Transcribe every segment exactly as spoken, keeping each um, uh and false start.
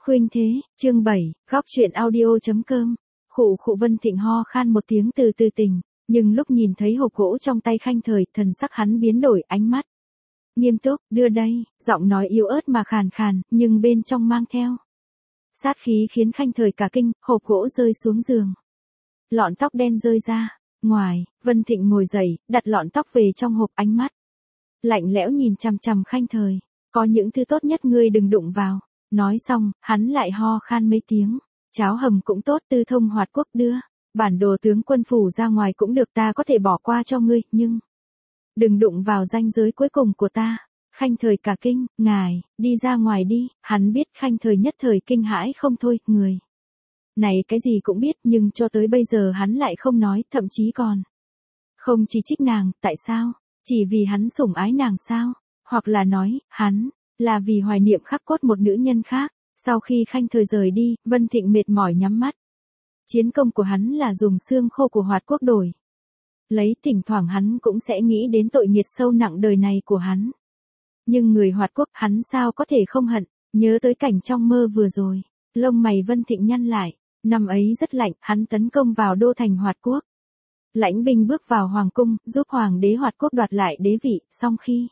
Khuynh Thế, chương bảy, góc truyện audio.com. Khụ khụ Vân Thịnh ho khan một tiếng từ từ tỉnh, nhưng lúc nhìn thấy hộp gỗ trong tay Khanh Thời, thần sắc hắn biến đổi, ánh mắt nghiêm túc, đưa đây, giọng nói yếu ớt mà khàn khàn, nhưng bên trong mang theo sát khí khiến Khanh Thời cả kinh, hộp gỗ rơi xuống giường. Lọn tóc đen rơi ra, ngoài, Vân Thịnh ngồi dậy, đặt lọn tóc về trong hộp, ánh mắt lạnh lẽo nhìn chằm chằm Khanh Thời, có những thứ tốt nhất ngươi đừng đụng vào. Nói xong, hắn lại ho khan mấy tiếng. Cháo hầm cũng tốt, Tư Thông Hoạt Quốc đưa. Bản đồ tướng quân phủ ra ngoài cũng được, ta có thể bỏ qua cho ngươi, nhưng đừng đụng vào ranh giới cuối cùng của ta. Khanh Thời cả kinh, ngài, đi ra ngoài đi. Hắn biết Khanh Thời nhất thời kinh hãi không thôi, người này cái gì cũng biết, nhưng cho tới bây giờ hắn lại không nói, thậm chí còn không chỉ trích nàng. Tại sao? Chỉ vì hắn sủng ái nàng sao? Hoặc là nói, hắn là vì hoài niệm khắc cốt một nữ nhân khác. Sau khi Khanh Thời rời đi, Vân Thịnh mệt mỏi nhắm mắt. Chiến công của hắn là dùng xương khô của Hoạt Quốc đổi lấy, thỉnh thoảng hắn cũng sẽ nghĩ đến tội nghiệt sâu nặng đời này của hắn. Nhưng người Hoạt Quốc, hắn sao có thể không hận? Nhớ tới cảnh trong mơ vừa rồi, lông mày Vân Thịnh nhăn lại. Năm ấy rất lạnh, hắn tấn công vào đô thành Hoạt Quốc. Lãnh binh bước vào hoàng cung, giúp hoàng đế Hoạt Quốc đoạt lại đế vị. Song khi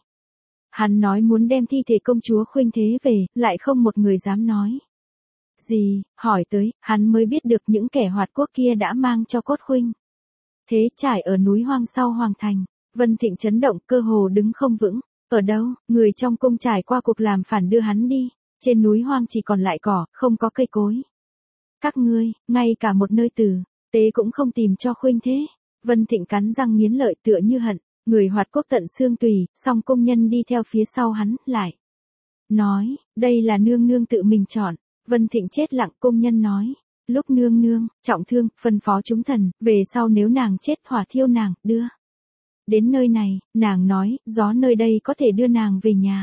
hắn nói muốn đem thi thể công chúa Khuynh Thế về, lại không một người dám nói gì. Hỏi tới, hắn mới biết được những kẻ Hoạt Quốc kia đã mang cho cốt Khuynh Thế trải ở núi hoang sau hoàng thành. Vân Thịnh chấn động, cơ hồ đứng không vững. Ở đâu? Người trong cung trải qua cuộc làm phản đưa hắn đi. Trên núi hoang chỉ còn lại cỏ, không có cây cối. Các ngươi, ngay cả một nơi tử tế cũng không tìm cho Khuynh Thế. Vân Thịnh cắn răng nghiến lợi, tựa như hận người Hoạt Quốc tận xương tùy. Song công nhân đi theo phía sau hắn, lại nói, đây là nương nương tự mình chọn. Vân Thịnh chết lặng. Công nhân nói, lúc nương nương trọng thương, phân phó chúng thần, về sau nếu nàng chết hỏa thiêu nàng, đưa đến nơi này. Nàng nói, gió nơi đây có thể đưa nàng về nhà.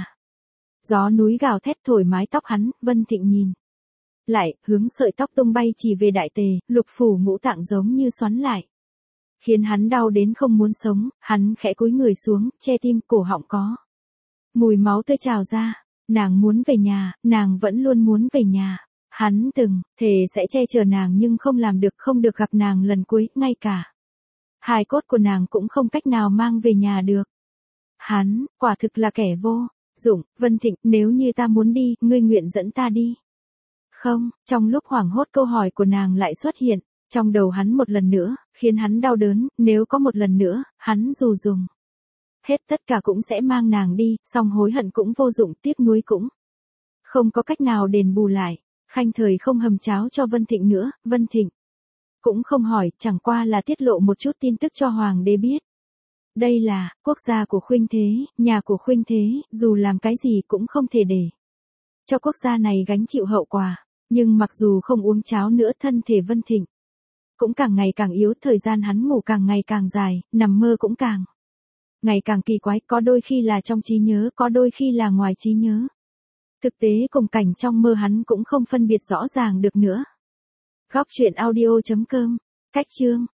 Gió núi gào thét thổi mái tóc hắn. Vân Thịnh nhìn lại, hướng sợi tóc tung bay chỉ về đại tề, lục phủ ngũ tạng giống như xoắn lại, khiến hắn đau đến không muốn sống. Hắn khẽ cúi người xuống, che tim, cổ họng có mùi máu tươi trào ra. Nàng muốn về nhà, nàng vẫn luôn muốn về nhà. Hắn từng thề sẽ che chở nàng nhưng không làm được, không được gặp nàng lần cuối, ngay cả hài cốt của nàng cũng không cách nào mang về nhà được. Hắn, quả thực là kẻ vô dụng. Vân Thịnh, nếu như ta muốn đi, ngươi nguyện dẫn ta đi không? Trong lúc hoảng hốt, câu hỏi của nàng lại xuất hiện trong đầu hắn một lần nữa, khiến hắn đau đớn. Nếu có một lần nữa, hắn dù dùng hết tất cả cũng sẽ mang nàng đi, song hối hận cũng vô dụng, tiếc nuối cũng không có cách nào đền bù lại. Khanh Thời không hầm cháo cho Vân Thịnh nữa, Vân Thịnh cũng không hỏi, chẳng qua là tiết lộ một chút tin tức cho hoàng đế biết. Đây là quốc gia của Khuynh Thế, nhà của Khuynh Thế, dù làm cái gì cũng không thể để cho quốc gia này gánh chịu hậu quả. Nhưng mặc dù không uống cháo nữa, thân thể Vân Thịnh cũng càng ngày càng yếu, thời gian hắn ngủ càng ngày càng dài, nằm mơ cũng càng ngày càng kỳ quái, có đôi khi là trong trí nhớ, có đôi khi là ngoài trí nhớ. Thực tế cùng cảnh trong mơ hắn cũng không phân biệt rõ ràng được nữa. Góc truyện audio.com. Cách chương